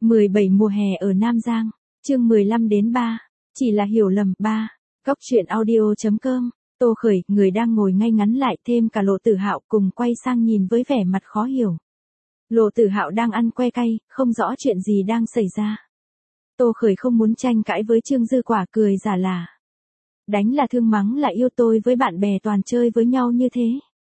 17 mùa hè ở Nam Giang, chương 15 đến 3, chỉ là hiểu lầm 3. Góc truyện audio.com, Tô Khởi, người đang ngồi ngay ngắn lại thêm cả Lộ Tử Hạo cùng quay sang nhìn với vẻ mặt khó hiểu. Lộ Tử Hạo đang ăn que cay, không rõ chuyện gì đang xảy ra. Tô Khởi không muốn tranh cãi với Trương Dư Quả, cười giả là. Đánh là thương, mắng là yêu, tôi với bạn bè toàn chơi với nhau như thế.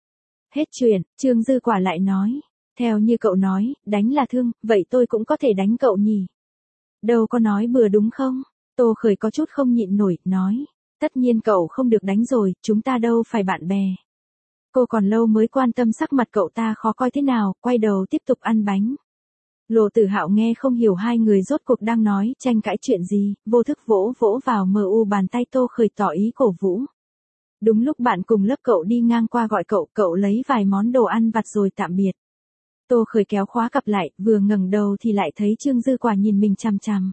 Hết chuyện, Trương Dư Quả lại nói. Theo như cậu nói, đánh là thương, vậy tôi cũng có thể đánh cậu nhỉ? Đâu có nói bừa đúng không? Tô Khởi có chút không nhịn nổi, nói. Tất nhiên cậu không được đánh rồi, chúng ta đâu phải bạn bè. Cô còn lâu mới quan tâm sắc mặt cậu ta khó coi thế nào, quay đầu tiếp tục ăn bánh. Lộ Tử Hạo nghe không hiểu hai người rốt cuộc đang nói tranh cãi chuyện gì, vô thức vỗ vỗ vào mu bàn tay Tô Khởi tỏ ý cổ vũ. Đúng lúc bạn cùng lớp cậu đi ngang qua gọi cậu lấy vài món đồ ăn vặt rồi tạm biệt. Tô Khởi kéo khóa cặp lại, vừa ngẩng đầu thì lại thấy Trương Dư Quả nhìn mình chằm chằm.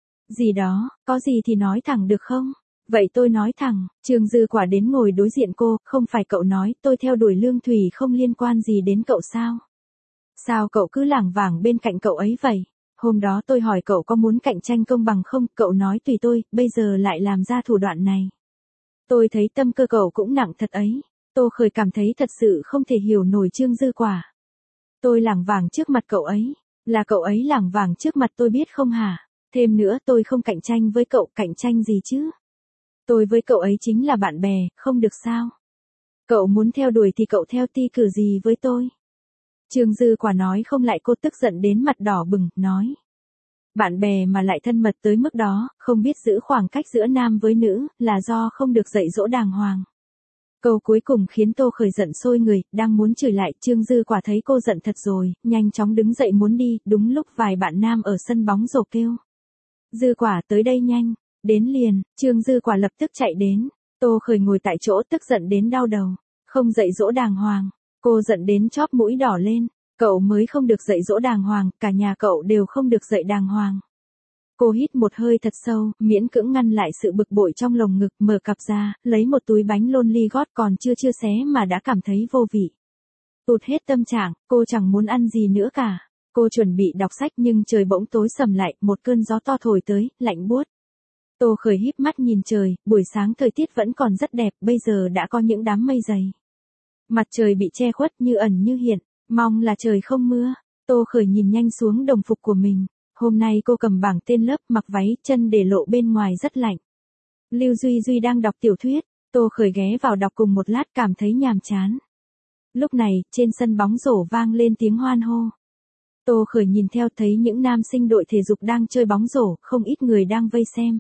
Gì đó, có gì thì nói thẳng được không? Vậy tôi nói thẳng, Trương Dư Quả đến ngồi đối diện cô, không phải cậu nói tôi theo đuổi Lương Thủy không liên quan gì đến cậu sao? Sao cậu cứ lảng vảng bên cạnh cậu ấy vậy? Hôm đó tôi hỏi cậu có muốn cạnh tranh công bằng không, cậu nói tùy tôi, bây giờ lại làm ra thủ đoạn này. Tôi thấy tâm cơ cậu cũng nặng thật ấy. Tô Khởi cảm thấy thật sự không thể hiểu nổi Trương Dư Quả. Tôi lảng vảng trước mặt cậu ấy, là cậu ấy lảng vảng trước mặt tôi biết không hả? Thêm nữa tôi không cạnh tranh với cậu, cạnh tranh gì chứ? Tôi với cậu ấy chính là bạn bè, không được sao? Cậu muốn theo đuổi thì cậu theo, ti cử gì với tôi? Trương Dư Quả nói không lại, cô tức giận đến mặt đỏ bừng, nói. Bạn bè mà lại thân mật tới mức đó, không biết giữ khoảng cách giữa nam với nữ, là do không được dạy dỗ đàng hoàng. Câu cuối cùng khiến Tô Khởi giận sôi người, đang muốn chửi lại, Trương Dư Quả thấy cô giận thật rồi, nhanh chóng đứng dậy muốn đi, đúng lúc vài bạn nam ở sân bóng rổ kêu. Dư Quả tới đây nhanh, đến liền, Trương Dư Quả lập tức chạy đến, Tô Khởi ngồi tại chỗ tức giận đến đau đầu, không dạy dỗ đàng hoàng, cô giận đến chóp mũi đỏ lên, cậu mới không được dạy dỗ đàng hoàng, cả nhà cậu đều không được dạy đàng hoàng. Cô hít một hơi thật sâu, miễn cưỡng ngăn lại sự bực bội trong lồng ngực, mở cặp ra, lấy một túi bánh lonely gót còn chưa xé mà đã cảm thấy vô vị. Tụt hết tâm trạng, cô chẳng muốn ăn gì nữa cả. Cô chuẩn bị đọc sách nhưng trời bỗng tối sầm lại, một cơn gió to thổi tới, lạnh buốt. Tô Khởi híp mắt nhìn trời, buổi sáng thời tiết vẫn còn rất đẹp, bây giờ đã có những đám mây dày. Mặt trời bị che khuất như ẩn như hiện, mong là trời không mưa. Tô Khởi nhìn nhanh xuống đồng phục của mình. Hôm nay cô cầm bảng tên lớp, mặc váy, chân để lộ bên ngoài rất lạnh. Lưu Duy Duy đang đọc tiểu thuyết, Tô Khởi ghé vào đọc cùng một lát cảm thấy nhàm chán. Lúc này, trên sân bóng rổ vang lên tiếng hoan hô. Tô Khởi nhìn theo thấy những nam sinh đội thể dục đang chơi bóng rổ, không ít người đang vây xem.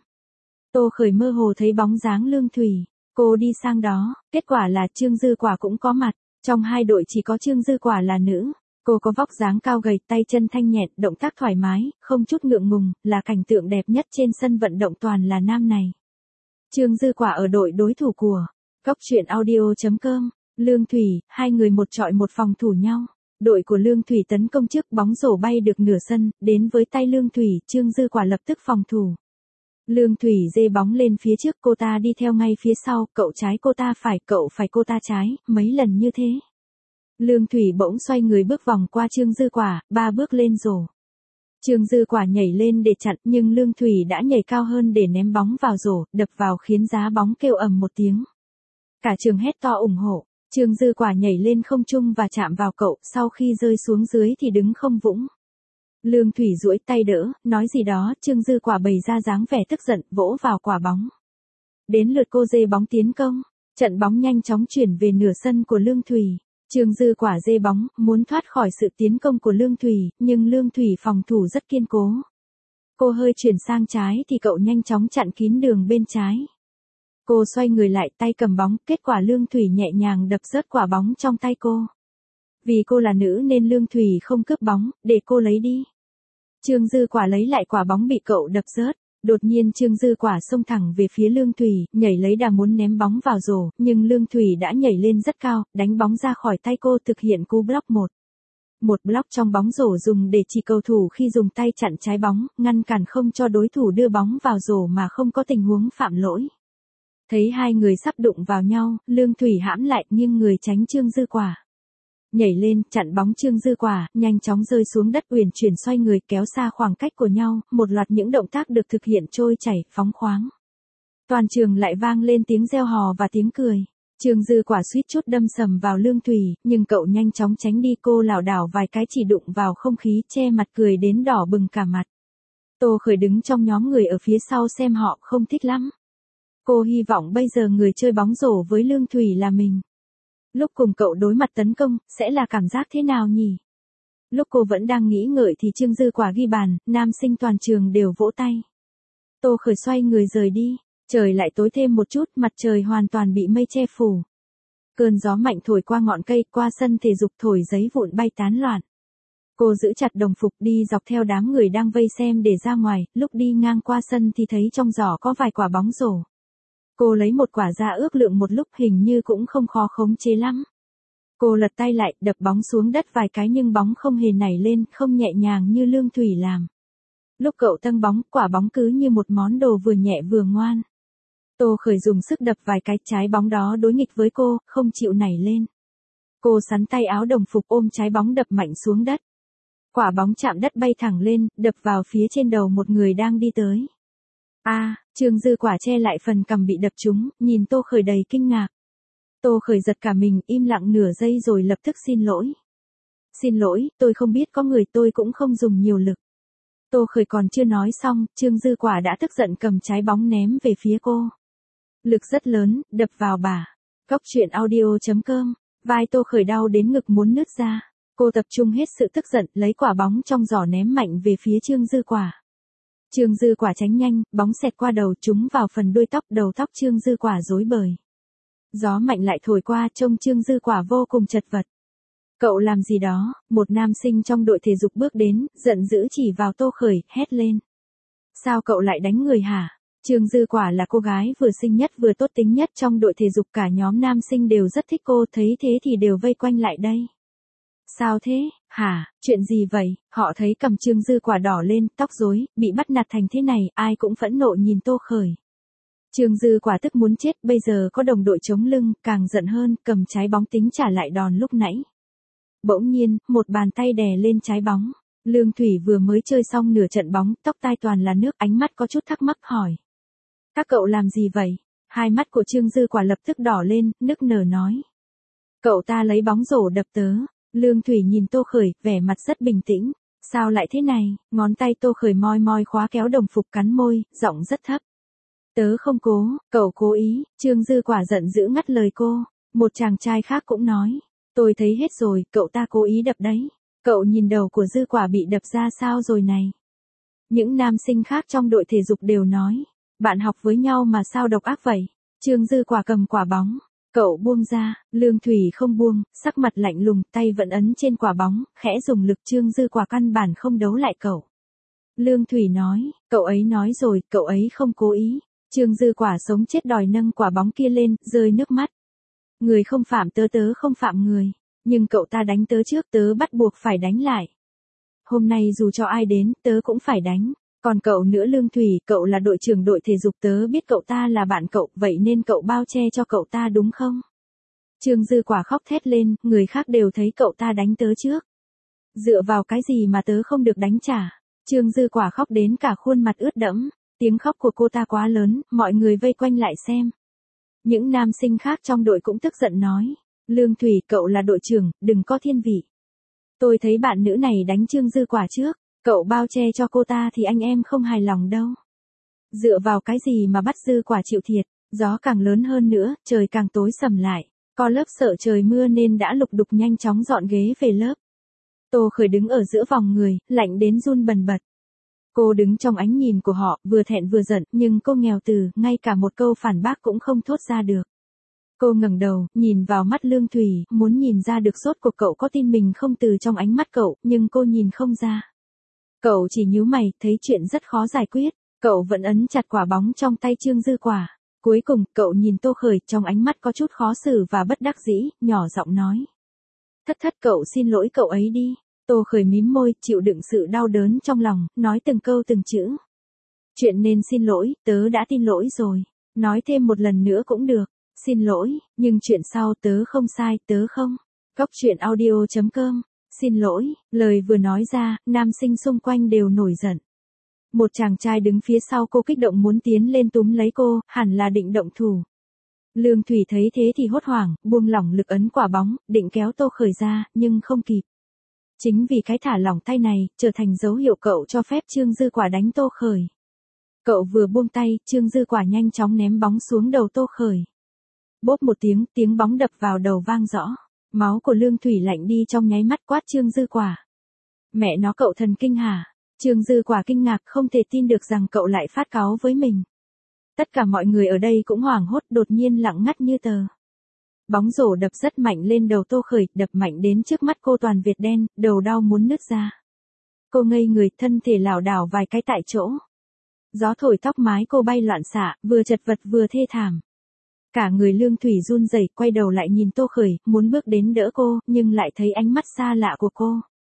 Tô Khởi mơ hồ thấy bóng dáng Lương Thủy, cô đi sang đó, kết quả là Trương Dư Quả cũng có mặt, trong hai đội chỉ có Trương Dư Quả là nữ. Cô có vóc dáng cao gầy, tay chân thanh nhẹn, động tác thoải mái, không chút ngượng ngùng, là cảnh tượng đẹp nhất trên sân vận động toàn là nam này. Trương Dư Quả ở đội đối thủ của Góc truyện audio.com, Lương Thủy, hai người một chọi một phòng thủ nhau. Đội của Lương Thủy tấn công trước, bóng rổ bay được nửa sân, đến với tay Lương Thủy, Trương Dư Quả lập tức phòng thủ. Lương Thủy dê bóng lên phía trước, cô ta đi theo ngay phía sau, cậu trái cô ta phải, cậu phải cô ta trái, mấy lần như thế. Lương Thủy bỗng xoay người bước vòng qua Trương Dư Quả, 3 bước lên rổ. Trương Dư Quả nhảy lên để chặn, nhưng Lương Thủy đã nhảy cao hơn để ném bóng vào rổ, đập vào khiến giá bóng kêu ầm một tiếng. Cả trường hét to ủng hộ. Trương Dư Quả nhảy lên không trung và chạm vào cậu, sau khi rơi xuống dưới thì đứng không vững. Lương Thủy duỗi tay đỡ, nói gì đó, Trương Dư Quả bày ra dáng vẻ tức giận, vỗ vào quả bóng. Đến lượt cô dê bóng tiến công, trận bóng nhanh chóng chuyển về nửa sân của Lương Thủy. Trương Dư Quả dê bóng, muốn thoát khỏi sự tiến công của Lương Thủy, nhưng Lương Thủy phòng thủ rất kiên cố. Cô hơi chuyển sang trái thì cậu nhanh chóng chặn kín đường bên trái. Cô xoay người lại, tay cầm bóng, kết quả Lương Thủy nhẹ nhàng đập rớt quả bóng trong tay cô. Vì cô là nữ nên Lương Thủy không cướp bóng, để cô lấy đi. Trương Dư Quả lấy lại quả bóng bị cậu đập rớt. Đột nhiên Trương Dư Quả xông thẳng về phía Lương Thủy, nhảy lấy đà muốn ném bóng vào rổ, nhưng Lương Thủy đã nhảy lên rất cao, đánh bóng ra khỏi tay cô, thực hiện cú block 1. Một block trong bóng rổ dùng để chỉ cầu thủ khi dùng tay chặn trái bóng, ngăn cản không cho đối thủ đưa bóng vào rổ mà không có tình huống phạm lỗi. Thấy hai người sắp đụng vào nhau, Lương Thủy hãm lại, nghiêng người tránh Trương Dư Quả. nhảy lên, chặn bóng Trương Dư Quả, nhanh chóng rơi xuống đất, uyển chuyển xoay người kéo xa khoảng cách của nhau, một loạt những động tác được thực hiện trôi chảy, phóng khoáng. Toàn trường lại vang lên tiếng reo hò và tiếng cười. Trương Dư Quả suýt chút đâm sầm vào Lương Thủy, nhưng cậu nhanh chóng tránh đi, cô lảo đảo vài cái chỉ đụng vào không khí, che mặt cười đến đỏ bừng cả mặt. Tô Khởi đứng trong nhóm người ở phía sau xem họ không thích lắm. Cô hy vọng bây giờ người chơi bóng rổ với Lương Thủy là mình. Lúc cùng cậu đối mặt tấn công, sẽ là cảm giác thế nào nhỉ? Lúc cô vẫn đang nghĩ ngợi thì Trương Dư Quả ghi bàn, nam sinh toàn trường đều vỗ tay. Tô Khởi xoay người rời đi, trời lại tối thêm một chút, mặt trời hoàn toàn bị mây che phủ. Cơn gió mạnh thổi qua ngọn cây, qua sân thể dục thổi giấy vụn bay tán loạn. Cô giữ chặt đồng phục đi dọc theo đám người đang vây xem để ra ngoài, lúc đi ngang qua sân thì thấy trong giỏ có vài quả bóng rổ. Cô lấy một quả ra ước lượng một lúc, hình như cũng không khó khống chế lắm. Cô lật tay lại, đập bóng xuống đất vài cái nhưng bóng không hề nảy lên, không nhẹ nhàng như Lương Thủy làm. Lúc cậu tâng bóng, quả bóng cứ như một món đồ vừa nhẹ vừa ngoan. Tô Khởi dùng sức đập vài cái, trái bóng đó đối nghịch với cô, không chịu nảy lên. Cô sắn tay áo đồng phục ôm trái bóng đập mạnh xuống đất. Quả bóng chạm đất bay thẳng lên, đập vào phía trên đầu một người đang đi tới. Trương Dư Quả che lại phần cằm bị đập trúng, nhìn Tô Khởi đầy kinh ngạc. Tô Khởi giật cả mình, im lặng nửa giây rồi lập tức xin lỗi. Xin lỗi, tôi không biết có người, tôi cũng không dùng nhiều lực. Tô Khởi còn chưa nói xong, Trương Dư Quả đã tức giận cầm trái bóng ném về phía cô. Lực rất lớn, đập vào bả. Góc truyện audio.com, vai Tô Khởi đau đến ngực muốn nứt ra. Cô tập trung hết sự tức giận, lấy quả bóng trong giỏ ném mạnh về phía Trương Dư Quả. Trương Dư Quả tránh nhanh, bóng xẹt qua đầu, trúng vào phần đuôi tóc, đầu tóc Trương Dư Quả rối bời. Gió mạnh lại thổi qua, trông Trương Dư Quả vô cùng chật vật. Cậu làm gì đó? Một nam sinh trong đội thể dục bước đến, giận dữ chỉ vào Tô Khởi, hét lên. Sao cậu lại đánh người hả? Trương Dư Quả là cô gái vừa xinh nhất vừa tốt tính nhất trong đội thể dục, cả nhóm nam sinh đều rất thích cô, thấy thế thì đều vây quanh lại đây. Sao thế, hả, chuyện gì vậy? Họ thấy cầm Trương Dư Quả đỏ lên, tóc rối, bị bắt nạt thành thế này, ai cũng phẫn nộ nhìn Tô Khởi. Trương Dư Quả tức muốn chết, bây giờ có đồng đội chống lưng, càng giận hơn, cầm trái bóng tính trả lại đòn lúc nãy. Bỗng nhiên, một bàn tay đè lên trái bóng. Lương Thủy vừa mới chơi xong nửa trận bóng, tóc tai toàn là nước, ánh mắt có chút thắc mắc hỏi. Các cậu làm gì vậy? Hai mắt của Trương Dư Quả lập tức đỏ lên, nức nở nói. Cậu ta lấy bóng rổ đập tớ. Lương Thủy nhìn Tô Khởi, vẻ mặt rất bình tĩnh. Sao lại thế này? Ngón tay Tô Khởi moi moi khóa kéo đồng phục, cắn môi, giọng rất thấp. Tớ không cố, cậu cố ý. Trương Dư Quả giận dữ ngắt lời cô. Một chàng trai khác cũng nói. Tôi thấy hết rồi, cậu ta cố ý đập đấy. Cậu nhìn đầu của Dư Quả bị đập ra sao rồi này? Những nam sinh khác trong đội thể dục đều nói. Bạn học với nhau mà sao độc ác vậy? Trương Dư Quả cầm quả bóng. Cậu buông ra, Lương Thủy không buông, sắc mặt lạnh lùng, tay vẫn ấn trên quả bóng, khẽ dùng lực. Trương Dư Quả căn bản không đấu lại cậu. Lương Thủy nói, cậu ấy nói rồi, cậu ấy không cố ý. Trương Dư Quả sống chết đòi nâng quả bóng kia lên, rơi nước mắt. Người không phạm tớ, tớ không phạm người. Nhưng cậu ta đánh tớ trước, tớ bắt buộc phải đánh lại. Hôm nay dù cho ai đến, tớ cũng phải đánh. Còn cậu nữa Lương Thủy, cậu là đội trưởng đội thể dục, tớ biết cậu ta là bạn cậu, vậy nên cậu bao che cho cậu ta đúng không? Trương Dư Quả khóc thét lên, người khác đều thấy cậu ta đánh tớ trước. Dựa vào cái gì mà tớ không được đánh trả? Trương Dư Quả khóc đến cả khuôn mặt ướt đẫm, tiếng khóc của cô ta quá lớn, mọi người vây quanh lại xem. Những nam sinh khác trong đội cũng tức giận nói, Lương Thủy, cậu là đội trưởng, đừng có thiên vị. Tôi thấy bạn nữ này đánh Trương Dư Quả trước. Cậu bao che cho cô ta thì anh em không hài lòng đâu. Dựa vào cái gì mà bắt Dư Quả chịu thiệt? Gió càng lớn hơn nữa, trời càng tối sầm lại. Có lớp sợ trời mưa nên đã lục đục nhanh chóng dọn ghế về lớp. Tô Khởi đứng ở giữa vòng người, lạnh đến run bần bật. Cô đứng trong ánh nhìn của họ, vừa thẹn vừa giận, nhưng cô nghèo từ, ngay cả một câu phản bác cũng không thốt ra được. Cô ngẩng đầu, nhìn vào mắt Lương Thủy, muốn nhìn ra được rốt cuộc cậu có tin mình không từ trong ánh mắt cậu, nhưng cô nhìn không ra. Cậu chỉ nhíu mày, thấy chuyện rất khó giải quyết. Cậu vẫn ấn chặt quả bóng trong tay Trương Dư Quả. Cuối cùng, cậu nhìn Tô Khởi, trong ánh mắt có chút khó xử và bất đắc dĩ, nhỏ giọng nói. Thất, cậu xin lỗi cậu ấy đi. Tô Khởi mím môi, chịu đựng sự đau đớn trong lòng, nói từng câu từng chữ. Chuyện nên xin lỗi, tớ đã tin lỗi rồi. Nói thêm một lần nữa cũng được. Xin lỗi, nhưng chuyện sau tớ không sai, tớ không. Cốc truyện audio.com. Xin lỗi, lời vừa nói ra, nam sinh xung quanh đều nổi giận. Một chàng trai đứng phía sau cô kích động muốn tiến lên túm lấy cô, hẳn là định động thủ. Lương Thủy thấy thế thì hốt hoảng, buông lỏng lực ấn quả bóng, định kéo Tô Khởi ra, nhưng không kịp. Chính vì cái thả lỏng tay này, trở thành dấu hiệu cậu cho phép Trương Dư Quả đánh Tô Khởi. Cậu vừa buông tay, Trương Dư Quả nhanh chóng ném bóng xuống đầu Tô Khởi. Bốp một tiếng, tiếng bóng đập vào đầu vang rõ. Máu của Lương Thủy lạnh đi trong nháy mắt, quát Trương Dư Quả. Mẹ nó, cậu thần kinh hả? Trương Dư Quả kinh ngạc không thể tin được rằng cậu lại phát cáu với mình. Tất cả mọi người ở đây cũng hoảng hốt, đột nhiên lặng ngắt như tờ. Bóng rổ đập rất mạnh lên đầu Tô Khởi, đập mạnh đến trước mắt cô toàn việt đen, đầu đau muốn nứt ra. Cô ngây người, thân thể lảo đảo vài cái tại chỗ. Gió thổi tóc mái cô bay loạn xạ, vừa chật vật vừa thê thảm. Cả người Lương Thủy run rẩy, quay đầu lại nhìn Tô Khởi, muốn bước đến đỡ cô, nhưng lại thấy ánh mắt xa lạ của cô.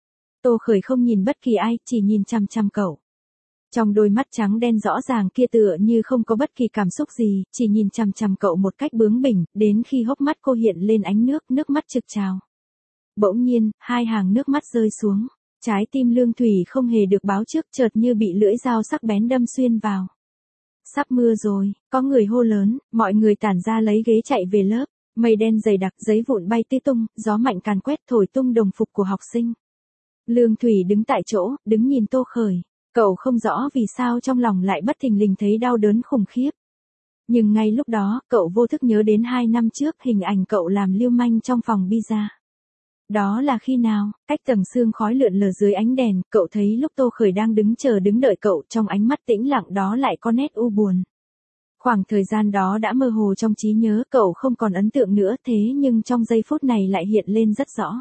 Tô Khởi không nhìn bất kỳ ai, chỉ nhìn chằm chằm cậu. Trong đôi mắt trắng đen rõ ràng kia tựa như không có bất kỳ cảm xúc gì, chỉ nhìn chằm chằm cậu một cách bướng bỉnh, đến khi hốc mắt cô hiện lên ánh nước, nước mắt trực trào. Bỗng nhiên, hai hàng nước mắt rơi xuống. Trái tim Lương Thủy không hề được báo trước, chợt như bị lưỡi dao sắc bén đâm xuyên vào. Sắp mưa rồi, có người hô lớn, mọi người tản ra lấy ghế chạy về lớp. Mây đen dày đặc, giấy vụn bay tứ tung, gió mạnh càn quét thổi tung đồng phục của học sinh. Lương Thủy đứng tại chỗ, đứng nhìn Tô Khởi. Cậu không rõ vì sao trong lòng lại bất thình lình thấy đau đớn khủng khiếp. Nhưng ngay lúc đó, cậu vô thức nhớ đến 2 năm trước hình ảnh cậu làm lưu manh trong phòng pizza. Đó là khi nào, cách tầng sương khói lượn lờ dưới ánh đèn, cậu thấy lúc Tô Khởi đang đứng đợi cậu, trong ánh mắt tĩnh lặng đó lại có nét u buồn. Khoảng thời gian đó đã mơ hồ trong trí nhớ, cậu không còn ấn tượng nữa, thế nhưng trong giây phút này lại hiện lên rất rõ.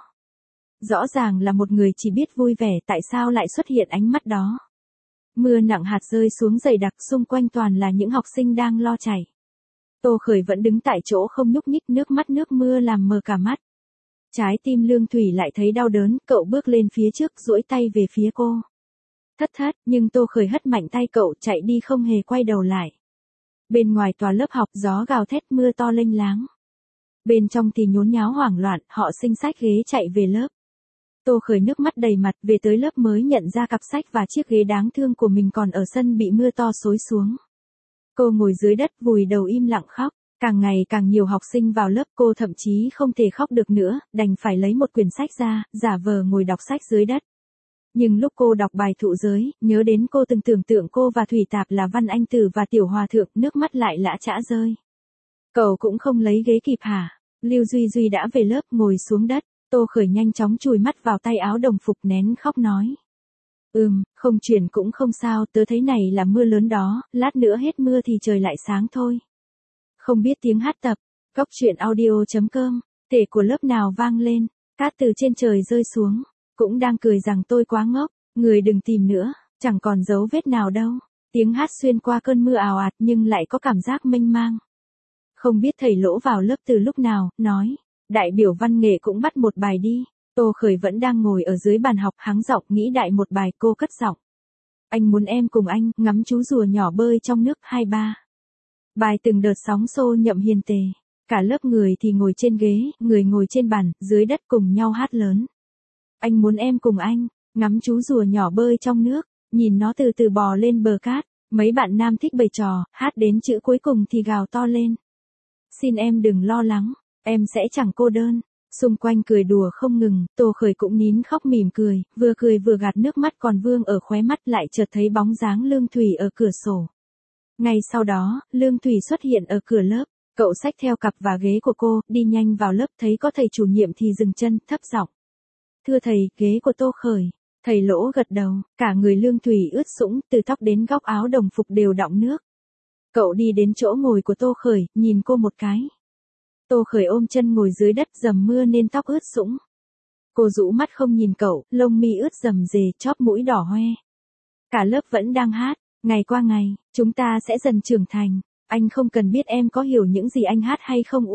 Rõ ràng là một người chỉ biết vui vẻ, tại sao lại xuất hiện ánh mắt đó. Mưa nặng hạt rơi xuống dày đặc, xung quanh toàn là những học sinh đang lo chảy. Tô Khởi vẫn đứng tại chỗ không nhúc nhích, nước mắt nước mưa làm mờ cả mắt. Trái tim Lương Thủy lại thấy đau đớn, cậu bước lên phía trước, duỗi tay về phía cô. Thất, nhưng Tô Khởi hất mạnh tay cậu, chạy đi không hề quay đầu lại. Bên ngoài tòa lớp học, gió gào thét, mưa to lênh láng. Bên trong thì nhốn nháo hoảng loạn, họ xinh xách ghế chạy về lớp. Tô Khởi nước mắt đầy mặt, về tới lớp mới nhận ra cặp sách và chiếc ghế đáng thương của mình còn ở sân bị mưa to xối xuống. Cô ngồi dưới đất vùi đầu im lặng khóc. Càng ngày càng nhiều học sinh vào lớp, cô thậm chí không thể khóc được nữa, đành phải lấy một quyển sách ra, giả vờ ngồi đọc sách dưới đất. Nhưng lúc cô đọc bài thụ giới, nhớ đến cô từng tưởng tượng cô và Thủy Tạp là Văn Anh Tử và Tiểu Hòa Thượng, nước mắt lại lã chã rơi. Cậu cũng không lấy ghế kịp hả? Lưu Duy Duy đã về lớp, ngồi xuống đất. Tô Khởi nhanh chóng chùi mắt vào tay áo đồng phục, nén khóc nói. Không chuyển cũng không sao, tớ thấy này là mưa lớn đó, lát nữa hết mưa thì trời lại sáng thôi. Không biết tiếng hát tập, Cốc truyện audio.com, thể của lớp nào vang lên, cát từ trên trời rơi xuống, cũng đang cười rằng tôi quá ngốc, người đừng tìm nữa, chẳng còn dấu vết nào đâu. Tiếng hát xuyên qua cơn mưa ào ạt nhưng lại có cảm giác mênh mang. Không biết thầy Lỗ vào lớp từ lúc nào, nói, đại biểu văn nghệ cũng bắt một bài đi. Tô Khởi vẫn đang ngồi ở dưới bàn học, hắng giọng nghĩ đại một bài, cô cất giọng. Anh muốn em cùng anh, ngắm chú rùa nhỏ bơi trong nước 23. Bài từng đợt sóng xô nhậm hiền tề. Cả lớp người thì ngồi trên ghế, người ngồi trên bàn, dưới đất cùng nhau hát lớn. Anh muốn em cùng anh, ngắm chú rùa nhỏ bơi trong nước, nhìn nó từ từ bò lên bờ cát. Mấy bạn nam thích bày trò, hát đến chữ cuối cùng thì gào to lên. Xin em đừng lo lắng, em sẽ chẳng cô đơn. Xung quanh cười đùa không ngừng, Tô Khởi cũng nín khóc mỉm cười vừa gạt nước mắt còn vương ở khóe mắt, lại chợt thấy bóng dáng Lương Thủy ở cửa sổ. Ngay sau đó, Lương Thủy xuất hiện ở cửa lớp, cậu xách theo cặp và ghế của cô, đi nhanh vào lớp, thấy có thầy chủ nhiệm thì dừng chân, thấp giọng. Thưa thầy, ghế của Tô Khởi. Thầy Lỗ gật đầu, cả người Lương Thủy ướt sũng, từ tóc đến góc áo đồng phục đều đọng nước. Cậu đi đến chỗ ngồi của Tô Khởi, nhìn cô một cái. Tô Khởi ôm chân ngồi dưới đất, dầm mưa nên tóc ướt sũng. Cô rũ mắt không nhìn cậu, lông mi ướt rầm rề, chóp mũi đỏ hoe. Cả lớp vẫn đang hát, ngày qua ngày, chúng ta sẽ dần trưởng thành. Anh không cần biết em có hiểu những gì anh hát hay không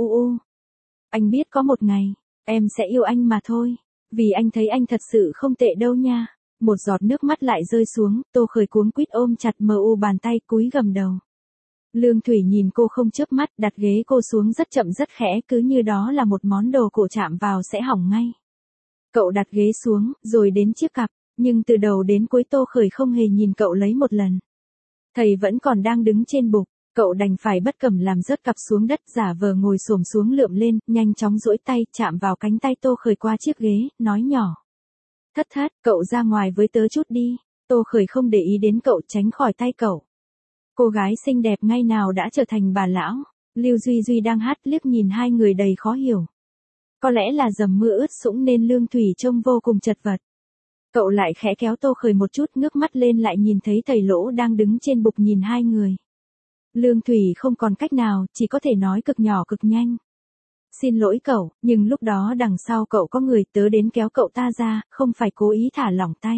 Anh biết có một ngày, em sẽ yêu anh mà thôi. Vì anh thấy anh thật sự không tệ đâu nha. Một giọt nước mắt lại rơi xuống, Tô Khởi cuống quýt ôm chặt bàn tay cúi gầm đầu. Lương Thủy nhìn cô không chớp mắt, đặt ghế cô xuống rất chậm rất khẽ, cứ như đó là một món đồ cổ chạm vào sẽ hỏng ngay. Cậu đặt ghế xuống, rồi đến chiếc cặp, nhưng từ đầu đến cuối Tô Khởi không hề nhìn cậu lấy một lần. Thầy vẫn còn đang đứng trên bục, cậu đành phải bất cẩm làm rớt cặp xuống đất, giả vờ ngồi xổm xuống lượm lên, nhanh chóng duỗi tay, chạm vào cánh tay Tô Khởi qua chiếc ghế, nói nhỏ. Thất thất, cậu ra ngoài với tớ chút đi. Tô Khởi không để ý đến cậu, tránh khỏi tay cậu. Cô gái xinh đẹp ngay nào đã trở thành bà lão. Lưu Duy Duy đang hát, liếc nhìn hai người đầy khó hiểu. Có lẽ là dầm mưa ướt sũng nên Lương Thủy trông vô cùng chật vật. Cậu lại khẽ kéo Tô Khởi một chút, ngước mắt lên lại nhìn thấy thầy Lỗ đang đứng trên bục nhìn hai người. Lương Thủy không còn cách nào, chỉ có thể nói cực nhỏ cực nhanh. Xin lỗi cậu, nhưng lúc đó đằng sau cậu có người, tớ đến kéo cậu ta ra, không phải cố ý thả lỏng tay.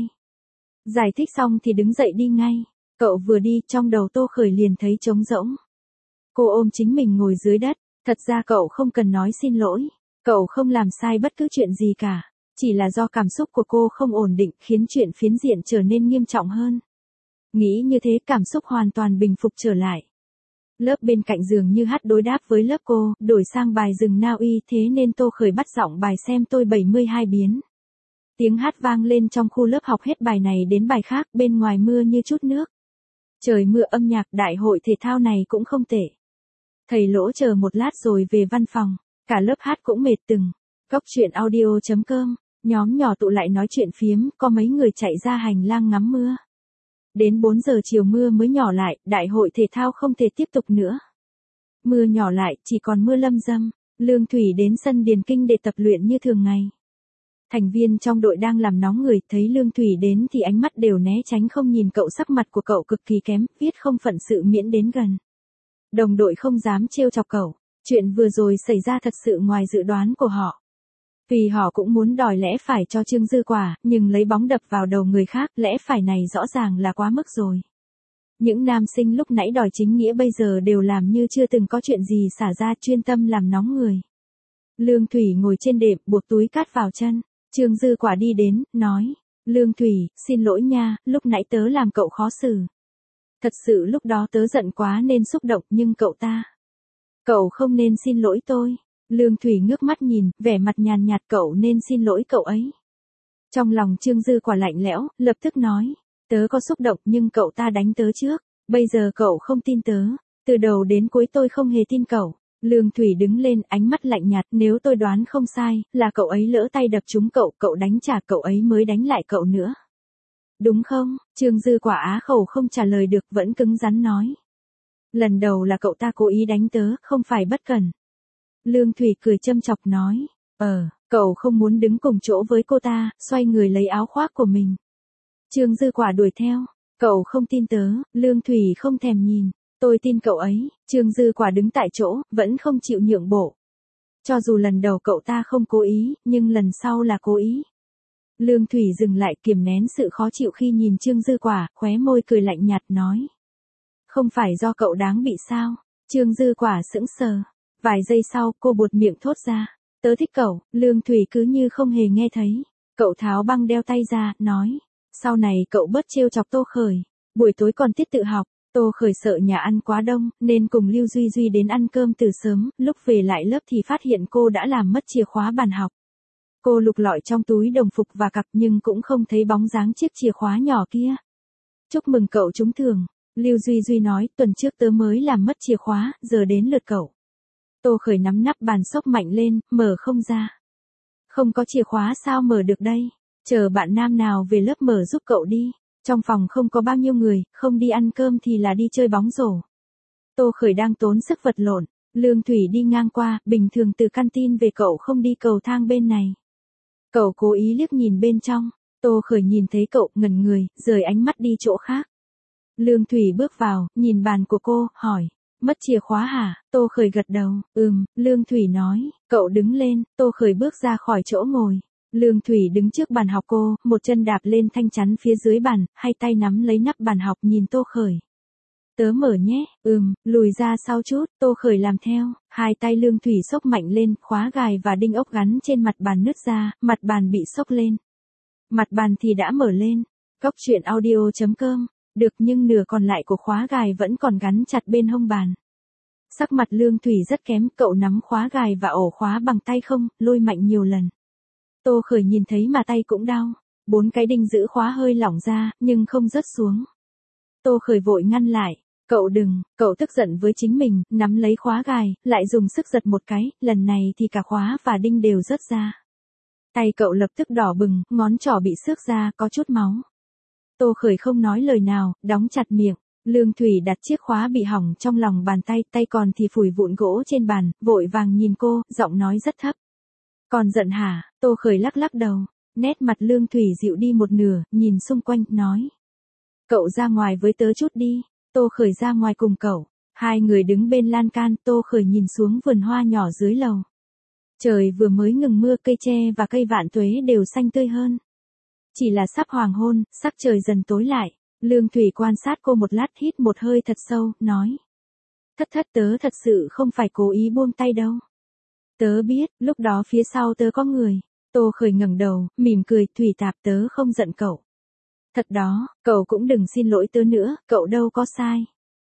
Giải thích xong thì đứng dậy đi ngay. Cậu vừa đi, trong đầu Tô Khởi liền thấy trống rỗng. Cô ôm chính mình ngồi dưới đất, thật ra cậu không cần nói xin lỗi. Cậu không làm sai bất cứ chuyện gì cả. Chỉ là do cảm xúc của cô không ổn định khiến chuyện phiến diện trở nên nghiêm trọng hơn. Nghĩ như thế cảm xúc hoàn toàn bình phục trở lại. Lớp bên cạnh dường như hát đối đáp với lớp cô, đổi sang bài rừng Na Uy, thế nên Tô Khởi bắt giọng bài Xem tôi 72 biến. Tiếng hát vang lên trong khu lớp học hết bài này đến bài khác, bên ngoài mưa như chút nước. Trời mưa âm nhạc, đại hội thể thao này cũng không tệ. Thầy Lỗ chờ một lát rồi về văn phòng, cả lớp hát cũng mệt từng. Góc chuyện audio.com, nhóm nhỏ tụ lại nói chuyện phiếm, có mấy người chạy ra hành lang ngắm mưa. Đến 4 giờ chiều mưa mới nhỏ lại, đại hội thể thao không thể tiếp tục nữa. Mưa nhỏ lại, chỉ còn mưa lâm dâm. Lương Thủy đến sân điền kinh để tập luyện như thường ngày. Thành viên trong đội đang làm nóng người, thấy Lương Thủy đến thì ánh mắt đều né tránh không nhìn cậu, sắc mặt của cậu cực kỳ kém, viết không phận sự miễn đến gần. Đồng đội không dám trêu chọc cậu, chuyện vừa rồi xảy ra thật sự ngoài dự đoán của họ. Vì họ cũng muốn đòi lẽ phải cho Trương Dư Quả, nhưng lấy bóng đập vào đầu người khác, lẽ phải này rõ ràng là quá mức rồi. Những nam sinh lúc nãy đòi chính nghĩa bây giờ đều làm như chưa từng có chuyện gì xả ra, chuyên tâm làm nóng người. Lương Thủy ngồi trên đệm, buộc túi cát vào chân. Trương Dư Quả đi đến, nói. Lương Thủy, xin lỗi nha, lúc nãy tớ làm cậu khó xử. Thật sự lúc đó tớ giận quá nên xúc động, nhưng cậu không nên xin lỗi tôi. Lương Thủy ngước mắt nhìn, vẻ mặt nhàn nhạt, cậu nên xin lỗi cậu ấy. Trong lòng Trương Dư Quả lạnh lẽo, lập tức nói. Tớ có xúc động nhưng cậu ta đánh tớ trước. Bây giờ cậu không tin tớ. Từ đầu đến cuối tôi không hề tin cậu. Lương Thủy đứng lên, ánh mắt lạnh nhạt, nếu tôi đoán không sai, là cậu ấy lỡ tay đập trúng cậu, cậu đánh trả cậu ấy mới đánh lại cậu nữa. Đúng không? Trương Dư Quả á khẩu không trả lời được, vẫn cứng rắn nói. Lần đầu là cậu ta cố ý đánh tớ, không phải bất cẩn. Lương Thủy cười châm chọc nói. Cậu không muốn đứng cùng chỗ với cô ta, xoay người lấy áo khoác của mình. Trương Dư Quả đuổi theo. Cậu không tin tớ, Lương Thủy không thèm nhìn. Tôi tin cậu ấy. Trương Dư Quả đứng tại chỗ, vẫn không chịu nhượng bộ. Cho dù lần đầu cậu ta không cố ý, nhưng lần sau là cố ý. Lương Thủy dừng lại, kiềm nén sự khó chịu khi nhìn Trương Dư Quả, khóe môi cười lạnh nhạt nói. Không phải do cậu đáng bị sao? Trương Dư Quả sững sờ. Vài giây sau, cô buột miệng thốt ra. Tớ thích cậu. Lương Thủy cứ như không hề nghe thấy. Cậu tháo băng đeo tay ra, nói. Sau này cậu bớt trêu chọc Tô Khởi. Buổi tối còn tiết tự học. Tô Khởi sợ nhà ăn quá đông, nên cùng Lưu Duy Duy đến ăn cơm từ sớm, lúc về lại lớp thì phát hiện cô đã làm mất chìa khóa bàn học. Cô lục lọi trong túi đồng phục và cặp nhưng cũng không thấy bóng dáng chiếc chìa khóa nhỏ kia. Chúc mừng cậu trúng thưởng. Lưu Duy Duy nói, tuần trước tớ mới làm mất chìa khóa, giờ đến lượt cậu. Tô Khởi nắm nắp bàn xốc mạnh lên, mở không ra. Không có chìa khóa sao mở được đây? Chờ bạn nam nào về lớp mở giúp cậu đi. Trong phòng không có bao nhiêu người, không đi ăn cơm thì là đi chơi bóng rổ. Tô Khởi đang tốn sức vật lộn. Lương Thủy đi ngang qua, bình thường từ canteen về cậu không đi cầu thang bên này. Cậu cố ý liếc nhìn bên trong. Tô Khởi nhìn thấy cậu, ngẩn người, rời ánh mắt đi chỗ khác. Lương Thủy bước vào, nhìn bàn của cô, hỏi. Mất chìa khóa hả? Tô Khởi gật đầu. Lương Thủy nói. Cậu đứng lên, Tô Khởi bước ra khỏi chỗ ngồi. Lương Thủy đứng trước bàn học cô, một chân đạp lên thanh chắn phía dưới bàn, hai tay nắm lấy nắp bàn học nhìn Tô Khởi. Tớ mở nhé. Lùi ra sau chút, Tô Khởi làm theo. Hai tay Lương Thủy xốc mạnh lên, khóa gài và đinh ốc gắn trên mặt bàn nứt ra, mặt bàn bị xốc lên. Mặt bàn thì đã mở lên. Góc chuyện audio.com Được, nhưng nửa còn lại của khóa gài vẫn còn gắn chặt bên hông bàn. Sắc mặt Lương Thủy rất kém, cậu nắm khóa gài và ổ khóa bằng tay không, lôi mạnh nhiều lần. Tô Khởi nhìn thấy mà tay cũng đau. 4 cái đinh giữ khóa hơi lỏng ra, nhưng không rớt xuống. Tô Khởi vội ngăn lại. Cậu đừng, cậu tức giận với chính mình, nắm lấy khóa gài, lại dùng sức giật một cái, lần này thì cả khóa và đinh đều rớt ra. Tay cậu lập tức đỏ bừng, ngón trỏ bị xước ra, có chút máu. Tô Khởi không nói lời nào, đóng chặt miệng. Lương Thủy đặt chiếc khóa bị hỏng trong lòng bàn tay, tay còn thì phủi vụn gỗ trên bàn, vội vàng nhìn cô, giọng nói rất thấp. Còn giận hả? Tô Khởi lắc lắc đầu. Nét mặt Lương Thủy dịu đi một nửa, nhìn xung quanh, nói. Cậu ra ngoài với tớ chút đi. Tô Khởi ra ngoài cùng cậu. Hai người đứng bên lan can, Tô Khởi nhìn xuống vườn hoa nhỏ dưới lầu. Trời vừa mới ngừng mưa, cây tre và cây vạn tuế đều xanh tươi hơn. Chỉ là sắp hoàng hôn, sắc trời dần tối lại. Lương Thủy quan sát cô một lát, hít một hơi thật sâu, nói. Thất tớ thật sự không phải cố ý buông tay đâu. Tớ biết, lúc đó phía sau tớ có người. Tô Khởi ngẩng đầu, mỉm cười, Thủy Tạp, tớ không giận cậu. Thật đó, cậu cũng đừng xin lỗi tớ nữa, cậu đâu có sai.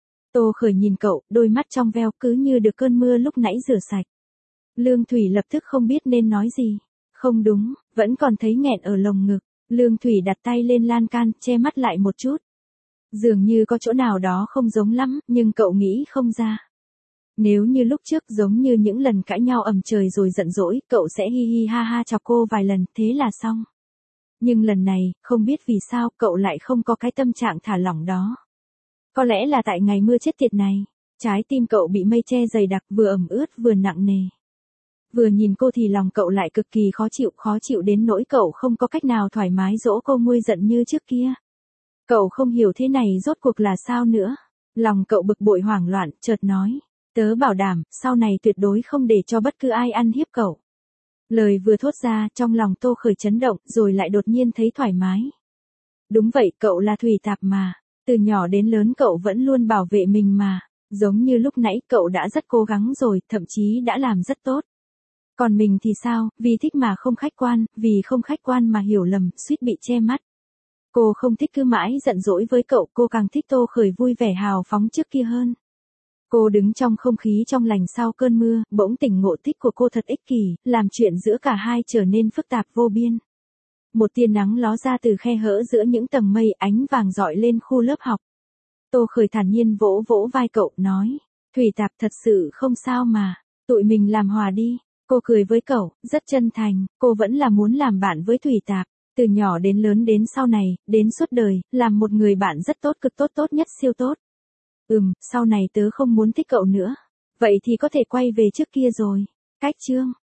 Tô Khởi nhìn cậu, đôi mắt trong veo cứ như được cơn mưa lúc nãy rửa sạch. Lương Thủy lập tức không biết nên nói gì. Không đúng, vẫn còn thấy nghẹn ở lồng ngực. Lương Thủy đặt tay lên lan can, che mắt lại một chút. Dường như có chỗ nào đó không giống lắm, nhưng cậu nghĩ không ra. Nếu như lúc trước giống như những lần cãi nhau ầm trời rồi giận dỗi, cậu sẽ hi hi ha ha chọc cô vài lần, thế là xong. Nhưng lần này, không biết vì sao, cậu lại không có cái tâm trạng thả lỏng đó. Có lẽ là tại ngày mưa chết tiệt này, trái tim cậu bị mây che dày đặc, vừa ẩm ướt vừa nặng nề. Vừa nhìn cô thì lòng cậu lại cực kỳ khó chịu đến nỗi cậu không có cách nào thoải mái dỗ cô nguôi giận như trước kia. Cậu không hiểu thế này rốt cuộc là sao nữa. Lòng cậu bực bội hoảng loạn, chợt nói. Tớ bảo đảm, sau này tuyệt đối không để cho bất cứ ai ăn hiếp cậu. Lời vừa thốt ra, trong lòng Tô Khởi chấn động, rồi lại đột nhiên thấy thoải mái. Đúng vậy, cậu là Thủy Tạp mà. Từ nhỏ đến lớn cậu vẫn luôn bảo vệ mình mà. Giống như lúc nãy cậu đã rất cố gắng rồi, thậm chí đã làm rất tốt. Còn mình thì sao, vì thích mà không khách quan, vì không khách quan mà hiểu lầm, suýt bị che mắt. Cô không thích cứ mãi giận dỗi với cậu, cô càng thích Tô Khởi vui vẻ hào phóng trước kia hơn. Cô đứng trong không khí trong lành sau cơn mưa, bỗng tỉnh ngộ thích của cô thật ích kỷ, làm chuyện giữa cả hai trở nên phức tạp vô biên. Một tia nắng ló ra từ khe hở giữa những tầng mây, ánh vàng rọi lên khu lớp học. Tô Khởi thản nhiên vỗ vỗ vai cậu, nói. Thủy Tạp, thật sự không sao mà, tụi mình làm hòa đi. Cô cười với cậu, rất chân thành, cô vẫn là muốn làm bạn với Thủy Tạp. Từ nhỏ đến lớn đến sau này, đến suốt đời, làm một người bạn rất tốt, cực tốt, tốt nhất, siêu tốt. Sau này tớ không muốn thích cậu nữa. Vậy thì có thể quay về trước kia rồi. Cách chương.